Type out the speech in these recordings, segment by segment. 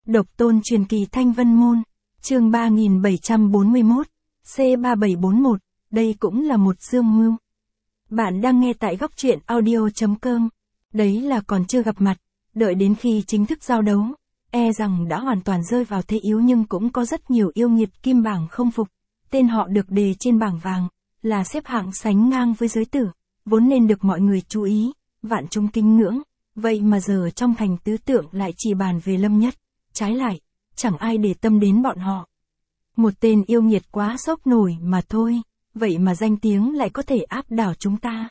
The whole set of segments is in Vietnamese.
Độc tôn truyền kỳ Thanh Vân Môn, chương 3741, C3741, đây cũng là một dương mưu. Bạn đang nghe tại góc truyện audio.com, đấy là còn chưa gặp mặt, đợi đến khi chính thức giao đấu, e rằng đã hoàn toàn rơi vào thế yếu, nhưng cũng có rất nhiều yêu nghiệt kim bảng không phục, tên họ được đề trên bảng vàng, là xếp hạng sánh ngang với giới tử, vốn nên được mọi người chú ý, vạn chúng kính ngưỡng, vậy mà giờ trong thành tứ tượng lại chỉ bàn về Lâm Nhất, trái lại, chẳng ai để tâm đến bọn họ. Một tên yêu nghiệt quá sốc nổi mà thôi, vậy mà danh tiếng lại có thể áp đảo chúng ta.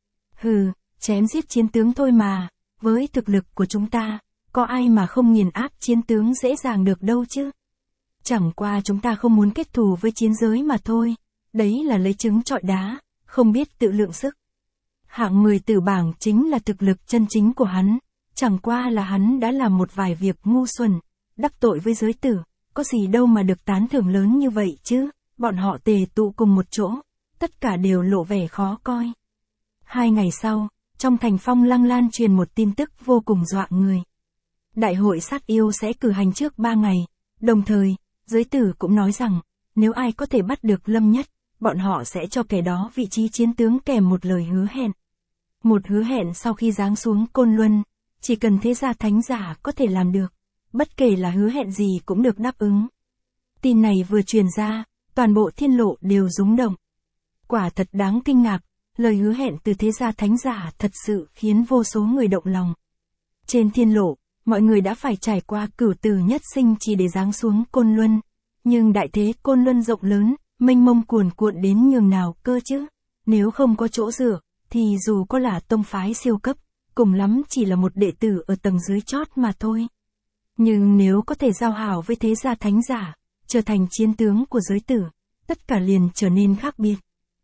Hừ, chém giết chiến tướng thôi mà, với thực lực của chúng ta, có ai mà không nghiền áp chiến tướng dễ dàng được đâu chứ. Chẳng qua chúng ta không muốn kết thù với chiến giới mà thôi, đấy là lấy trứng trọi đá, không biết tự lượng sức. Hạng 10 tử bảng chính là thực lực chân chính của hắn, chẳng qua là hắn đã làm một vài việc ngu xuẩn, đắc tội với giới tử, có gì đâu mà được tán thưởng lớn như vậy chứ. Bọn họ tề tụ cùng một chỗ, tất cả đều lộ vẻ khó coi. 2 ngày sau, trong thành Phong Lăng lan truyền một tin tức vô cùng dọa người. Đại hội sát yêu sẽ cử hành trước 3 ngày, đồng thời, giới tử cũng nói rằng, nếu ai có thể bắt được Lâm Nhất, bọn họ sẽ cho kẻ đó vị trí chiến tướng kèm một lời hứa hẹn. Một hứa hẹn sau khi giáng xuống Côn Luân, chỉ cần thế gia thánh giả có thể làm được, bất kể là hứa hẹn gì cũng được đáp ứng. Tin này vừa truyền ra, toàn bộ thiên lộ đều rúng động. Quả thật đáng kinh ngạc, lời hứa hẹn từ thế gia thánh giả thật sự khiến vô số người động lòng. Trên thiên lộ, mọi người đã phải trải qua cửu tử nhất sinh chỉ để giáng xuống Côn Luân, nhưng đại thế Côn Luân rộng lớn, mênh mông cuồn cuộn đến nhường nào cơ chứ. Nếu không có chỗ dựa, thì dù có là tông phái siêu cấp, cùng lắm chỉ là một đệ tử ở tầng dưới chót mà thôi. Nhưng nếu có thể giao hảo với thế gia thánh giả, trở thành chiến tướng của giới tử, tất cả liền trở nên khác biệt.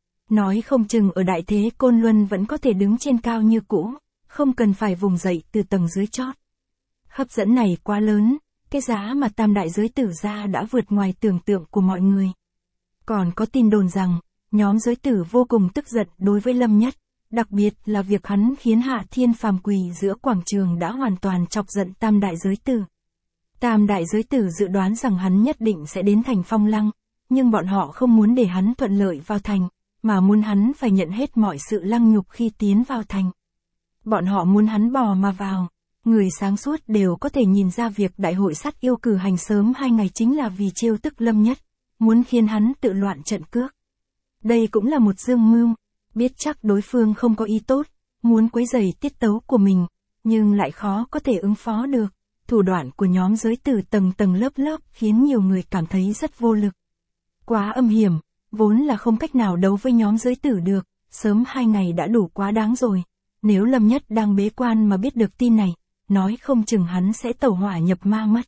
Nói không chừng ở đại thế Côn Luân vẫn có thể đứng trên cao như cũ, không cần phải vùng dậy từ tầng dưới chót. Hấp dẫn này quá lớn, cái giá mà tam đại giới tử ra đã vượt ngoài tưởng tượng của mọi người. Còn có tin đồn rằng, nhóm giới tử vô cùng tức giận đối với Lâm Nhất, đặc biệt là việc hắn khiến Hạ Thiên phàm quỳ giữa quảng trường đã hoàn toàn chọc giận tam đại giới tử. Tam đại giới tử dự đoán rằng hắn nhất định sẽ đến thành Phong Lăng, nhưng bọn họ không muốn để hắn thuận lợi vào thành, mà muốn hắn phải nhận hết mọi sự lăng nhục khi tiến vào thành. Bọn họ muốn hắn bò mà vào. Người sáng suốt đều có thể nhìn ra việc đại hội sát yêu cử hành sớm 2 ngày chính là vì trêu tức Lâm Nhất, muốn khiến hắn tự loạn trận cước. Đây cũng là một dương mưu, biết chắc đối phương không có ý tốt, muốn quấy rầy tiết tấu của mình, nhưng lại khó có thể ứng phó được. Thủ đoạn của nhóm giới tử tầng tầng lớp lớp khiến nhiều người cảm thấy rất vô lực. Quá âm hiểm, vốn là không cách nào đấu với nhóm giới tử được, sớm 2 ngày đã đủ quá đáng rồi. Nếu Lâm Nhất đang bế quan mà biết được tin này, nói không chừng hắn sẽ tẩu hỏa nhập ma mất.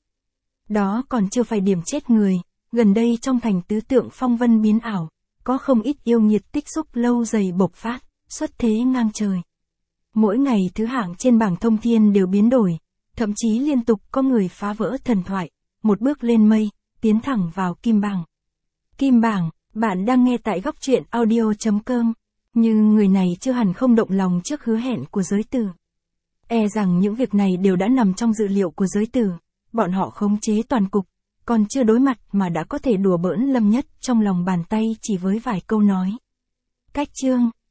Đó còn chưa phải điểm chết người, gần đây trong thành tứ tượng phong vân biến ảo, có không ít yêu nghiệt tích xúc lâu dày bộc phát, xuất thế ngang trời. Mỗi ngày thứ hạng trên bảng thông thiên đều biến đổi, thậm chí liên tục có người phá vỡ thần thoại, một bước lên mây, tiến thẳng vào kim bảng. Kim bảng, bạn đang nghe tại góc truyện audio.com, nhưng người này chưa hẳn không động lòng trước hứa hẹn của giới tử. E rằng những việc này đều đã nằm trong dự liệu của giới tử, bọn họ khống chế toàn cục, còn chưa đối mặt mà đã có thể đùa bỡn Lâm Nhất trong lòng bàn tay chỉ với vài câu nói. Cách chương